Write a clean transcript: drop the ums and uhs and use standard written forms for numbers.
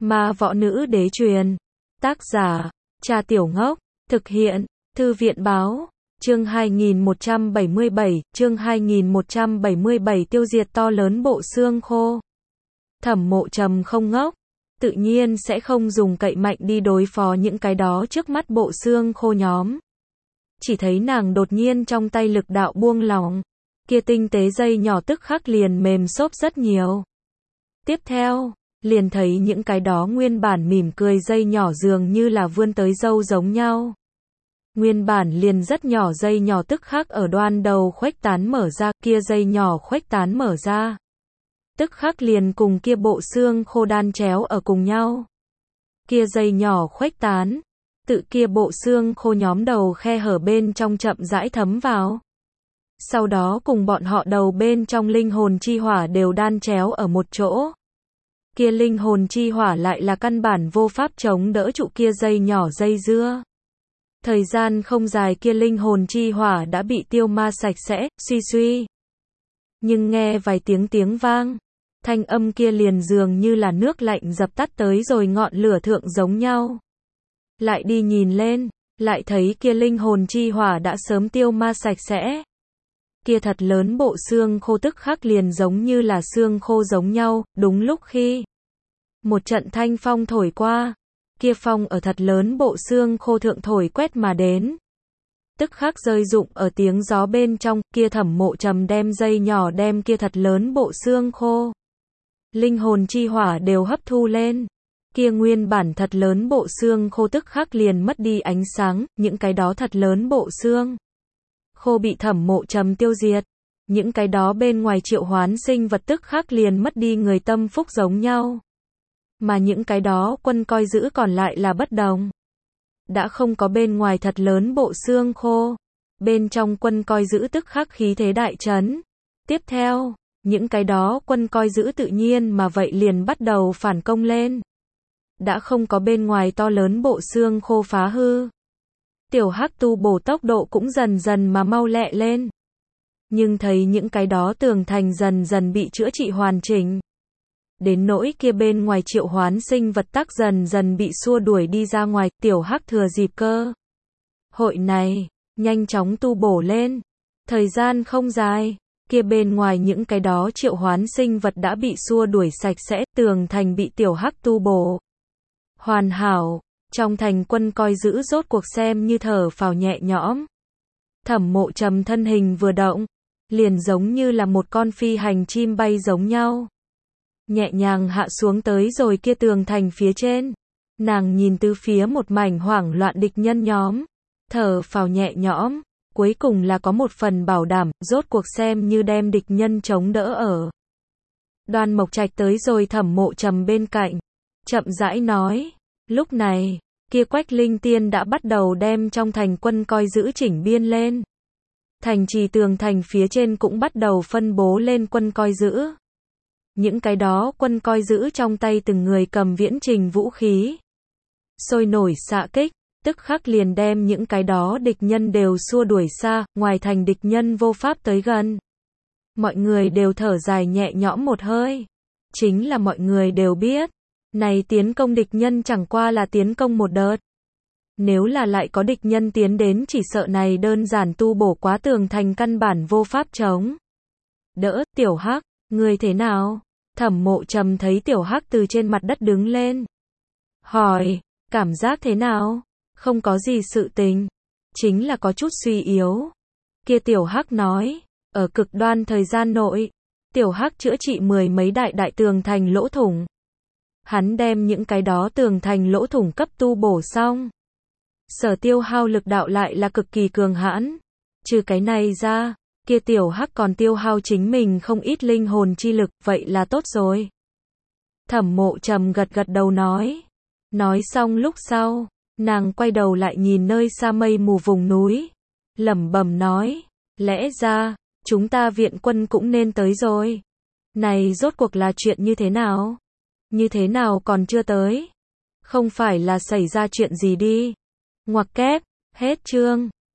Ma võ nữ đế truyền. Tác giả, Cha Tiểu Ngốc. Thực hiện, Thư viện báo. Chương 2177, chương 2177 tiêu diệt to lớn bộ xương khô. Thẩm Mộ Trầm không ngốc, tự nhiên sẽ không dùng cậy mạnh đi đối phó những cái đó trước mắt bộ xương khô nhóm. Chỉ thấy nàng đột nhiên trong tay lực đạo buông lỏng, kia tinh tế dây nhỏ tức khắc liền mềm xốp rất nhiều. Tiếp theo, liền thấy những cái đó nguyên bản mỉm cười dây nhỏ dường như là vươn tới râu giống nhau. Nguyên bản liền rất nhỏ dây nhỏ tức khắc ở đoan đầu khuếch tán mở ra, kia dây nhỏ khuếch tán mở ra. Tức khắc liền cùng kia bộ xương khô đan chéo ở cùng nhau. Kia dây nhỏ khuếch tán, tự kia bộ xương khô nhóm đầu khe hở bên trong chậm rãi thấm vào. Sau đó cùng bọn họ đầu bên trong linh hồn chi hỏa đều đan chéo ở một chỗ. Kia linh hồn chi hỏa lại là căn bản vô pháp chống đỡ trụ kia dây nhỏ dây dưa. Thời gian không dài kia linh hồn chi hỏa đã bị tiêu ma sạch sẽ, suy suy. Nhưng nghe vài tiếng vang, thanh âm kia liền dường như là nước lạnh dập tắt tới rồi ngọn lửa thượng giống nhau. Lại đi nhìn lên, lại thấy kia linh hồn chi hỏa đã sớm tiêu ma sạch sẽ. Kia thật lớn bộ xương khô tức khắc liền giống như là xương khô giống nhau, đúng lúc khi một trận thanh phong thổi qua, kia phong ở thật lớn bộ xương khô thượng thổi quét mà đến. Tức khắc rơi rụng ở tiếng gió bên trong, kia Thẩm Mộ Trầm đem dây nhỏ đem kia thật lớn bộ xương khô. Linh hồn chi hỏa đều hấp thu lên. Kia nguyên bản thật lớn bộ xương khô tức khắc liền mất đi ánh sáng, những cái đó thật lớn bộ xương khô bị Thẩm Mộ Trầm tiêu diệt. Những cái đó bên ngoài triệu hoán sinh vật tức khắc liền mất đi người tâm phúc giống nhau. Mà những cái đó quân coi giữ còn lại là bất đồng. Đã không có bên ngoài thật lớn bộ xương khô. Bên trong quân coi giữ tức khắc khí thế đại trấn. Tiếp theo, những cái đó quân coi giữ tự nhiên mà vậy liền bắt đầu phản công lên. Đã không có bên ngoài to lớn bộ xương khô phá hư. Tiểu Hắc tu bổ tốc độ cũng dần dần mà mau lẹ lên. Nhưng thấy những cái đó tường thành dần dần bị chữa trị hoàn chỉnh. Đến nỗi kia bên ngoài triệu hoán sinh vật tác dần dần bị xua đuổi đi ra ngoài, Tiểu Hắc thừa dịp cơ hội này, nhanh chóng tu bổ lên. Thời gian không dài, kia bên ngoài những cái đó triệu hoán sinh vật đã bị xua đuổi sạch sẽ, tường thành bị Tiểu Hắc tu bổ hoàn hảo, trong thành quân coi giữ rốt cuộc xem như thở phào nhẹ nhõm. Thẩm Mộ Trầm thân hình vừa động, liền giống như là một con phi hành chim bay giống nhau. Nhẹ nhàng hạ xuống tới rồi kia tường thành phía trên. Nàng nhìn từ phía một mảnh hoảng loạn địch nhân nhóm. Thở phào nhẹ nhõm, cuối cùng là có một phần bảo đảm, rốt cuộc xem như đem địch nhân chống đỡ ở. Đoan Mộc Trạch tới rồi Thẩm Mộ Trầm bên cạnh. Chậm rãi nói. Lúc này, kia Quách Linh Tiên đã bắt đầu đem trong thành quân coi giữ chỉnh biên lên. Thành trì tường thành phía trên cũng bắt đầu phân bố lên quân coi giữ. Những cái đó quân coi giữ trong tay từng người cầm viễn trình vũ khí. Sôi nổi xạ kích, tức khắc liền đem những cái đó địch nhân đều xua đuổi xa, ngoài thành địch nhân vô pháp tới gần. Mọi người đều thở dài nhẹ nhõm một hơi. Chính là mọi người đều biết, này tiến công địch nhân chẳng qua là tiến công một đợt. Nếu là lại có địch nhân tiến đến chỉ sợ này đơn giản tu bổ quá tường thành căn bản vô pháp chống đỡ. Tiểu Hắc, ngươi thế nào? Thẩm Mộ Trầm thấy Tiểu Hắc từ trên mặt đất đứng lên. Hỏi, cảm giác thế nào? Không có gì sự tình. Chính là có chút suy yếu. Kia Tiểu Hắc nói, ở cực đoan thời gian nội, Tiểu Hắc chữa trị mười mấy đại tường thành lỗ thủng. Hắn đem những cái đó tường thành lỗ thủng cấp tu bổ xong. Sở tiêu hao lực đạo lại là cực kỳ cường hãn. Trừ cái này ra, kia Tiểu Hắc còn tiêu hao chính mình không ít linh hồn chi lực, vậy là tốt rồi. Thẩm Mộ Trầm gật gật đầu nói. Nói xong lúc sau, nàng quay đầu lại nhìn nơi xa mây mù vùng núi. Lẩm bẩm nói, lẽ ra, chúng ta viện quân cũng nên tới rồi. Này rốt cuộc là chuyện như thế nào? Như thế nào còn chưa tới? Không phải là xảy ra chuyện gì đi? Ngoặc kép, hết chương.